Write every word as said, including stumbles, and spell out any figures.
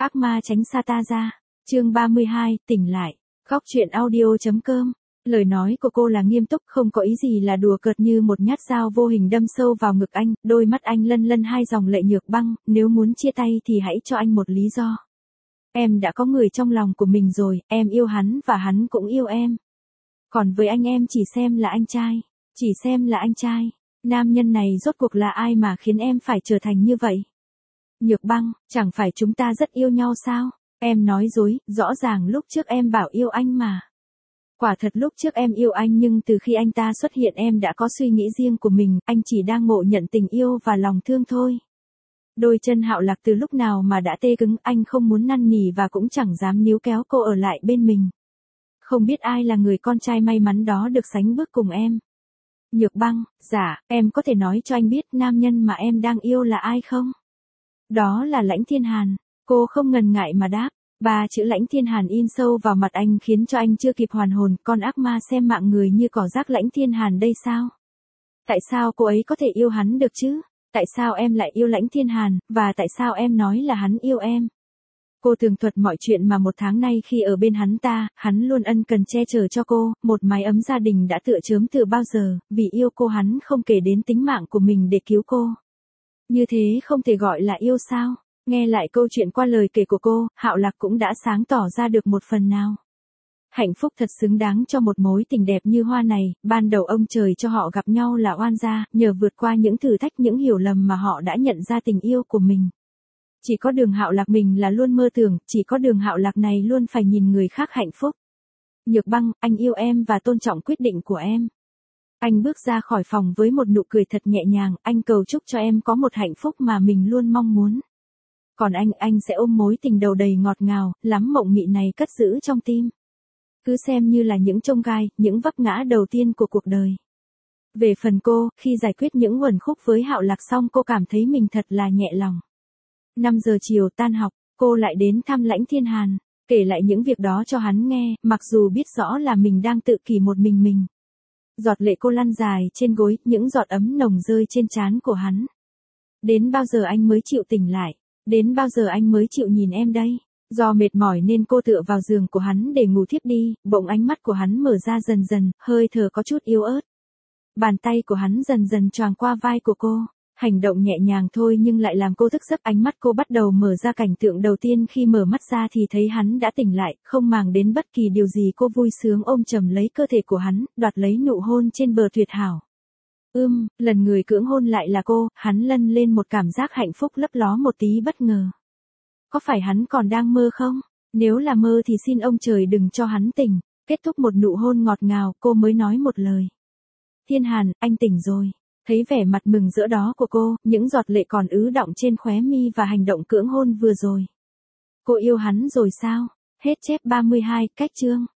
Ác ma tránh xa ta ra. Chương ba mươi hai, tỉnh lại. Góc truyện audio.com. Lời nói của cô là nghiêm túc, không có ý gì là đùa cợt, như một nhát dao vô hình đâm sâu vào ngực anh, đôi mắt anh lân lân hai dòng lệ. Nhược Băng, nếu muốn chia tay thì hãy cho anh một lý do. Em đã có người trong lòng của mình rồi, em yêu hắn và hắn cũng yêu em. Còn với anh em chỉ xem là anh trai, chỉ xem là anh trai. Nam nhân này rốt cuộc là ai mà khiến em phải trở thành như vậy? Nhược Băng, chẳng phải chúng ta rất yêu nhau sao? Em nói dối, rõ ràng lúc trước em bảo yêu anh mà. Quả thật lúc trước em yêu anh, nhưng từ khi anh ta xuất hiện em đã có suy nghĩ riêng của mình, anh chỉ đang ngộ nhận tình yêu và lòng thương thôi. Đôi chân Hạo Lạc từ lúc nào mà đã tê cứng, anh không muốn năn nỉ và cũng chẳng dám níu kéo cô ở lại bên mình. Không biết ai là người con trai may mắn đó được sánh bước cùng em. Nhược Băng, dạ, em có thể nói cho anh biết nam nhân mà em đang yêu là ai không? Đó là Lãnh Thiên Hàn. Cô không ngần ngại mà đáp. Ba chữ Lãnh Thiên Hàn in sâu vào mặt anh khiến cho anh chưa kịp hoàn hồn. Con ác ma xem mạng người như cỏ rác Lãnh Thiên Hàn đây sao? Tại sao cô ấy có thể yêu hắn được chứ? Tại sao em lại yêu Lãnh Thiên Hàn, và tại sao em nói là hắn yêu em? Cô tường thuật mọi chuyện mà một tháng nay khi ở bên hắn ta, hắn luôn ân cần che chở cho cô, một mái ấm gia đình đã tựa chớm từ bao giờ, vì yêu cô hắn không kể đến tính mạng của mình để cứu cô. Như thế không thể gọi là yêu sao? Nghe lại câu chuyện qua lời kể của cô, Hạo Lạc cũng đã sáng tỏ ra được một phần nào. Hạnh phúc thật xứng đáng cho một mối tình đẹp như hoa này, ban đầu ông trời cho họ gặp nhau là oan gia, nhờ vượt qua những thử thách, những hiểu lầm mà họ đã nhận ra tình yêu của mình. Chỉ có Đường Hạo Lạc mình là luôn mơ tưởng, chỉ có Đường Hạo Lạc này luôn phải nhìn người khác hạnh phúc. Nhược Băng, anh yêu em và tôn trọng quyết định của em. Anh bước ra khỏi phòng với một nụ cười thật nhẹ nhàng, anh cầu chúc cho em có một hạnh phúc mà mình luôn mong muốn. Còn anh, anh sẽ ôm mối tình đầu đầy ngọt ngào, lắm mộng mị này cất giữ trong tim. Cứ xem như là những chông gai, những vấp ngã đầu tiên của cuộc đời. Về phần cô, khi giải quyết những uẩn khúc với Hạo Lạc xong cô cảm thấy mình thật là nhẹ lòng. năm giờ chiều tan học, cô lại đến thăm Lãnh Thiên Hàn, kể lại những việc đó cho hắn nghe, mặc dù biết rõ là mình đang tự kỷ một mình mình. Giọt lệ cô lăn dài trên gối, những giọt ấm nồng rơi trên trán của hắn. Đến bao giờ anh mới chịu tỉnh lại? Đến bao giờ anh mới chịu nhìn em đây? Do mệt mỏi nên cô tựa vào giường của hắn để ngủ thiếp đi, bỗng ánh mắt của hắn mở ra dần dần, hơi thở có chút yếu ớt. Bàn tay của hắn dần dần choàng qua vai của cô. Hành động nhẹ nhàng thôi nhưng lại làm cô thức giấc. Ánh mắt cô bắt đầu mở ra, cảnh tượng đầu tiên khi mở mắt ra thì thấy hắn đã tỉnh lại, không màng đến bất kỳ điều gì cô vui sướng ôm chầm lấy cơ thể của hắn, đoạt lấy nụ hôn trên bờ tuyệt hảo. Ưm, lần người cưỡng hôn lại là cô, hắn lân lên một cảm giác hạnh phúc lấp ló một tí bất ngờ. Có phải hắn còn đang mơ không? Nếu là mơ thì xin ông trời đừng cho hắn tỉnh. Kết thúc một nụ hôn ngọt ngào, cô mới nói một lời. Thiên Hàn, anh tỉnh rồi. Thấy vẻ mặt mừng rỡ đó của cô, những giọt lệ còn ứ đọng trên khóe mi và hành động cưỡng hôn vừa rồi. Cô yêu hắn rồi sao? Hết chép ba mươi hai, cách chương.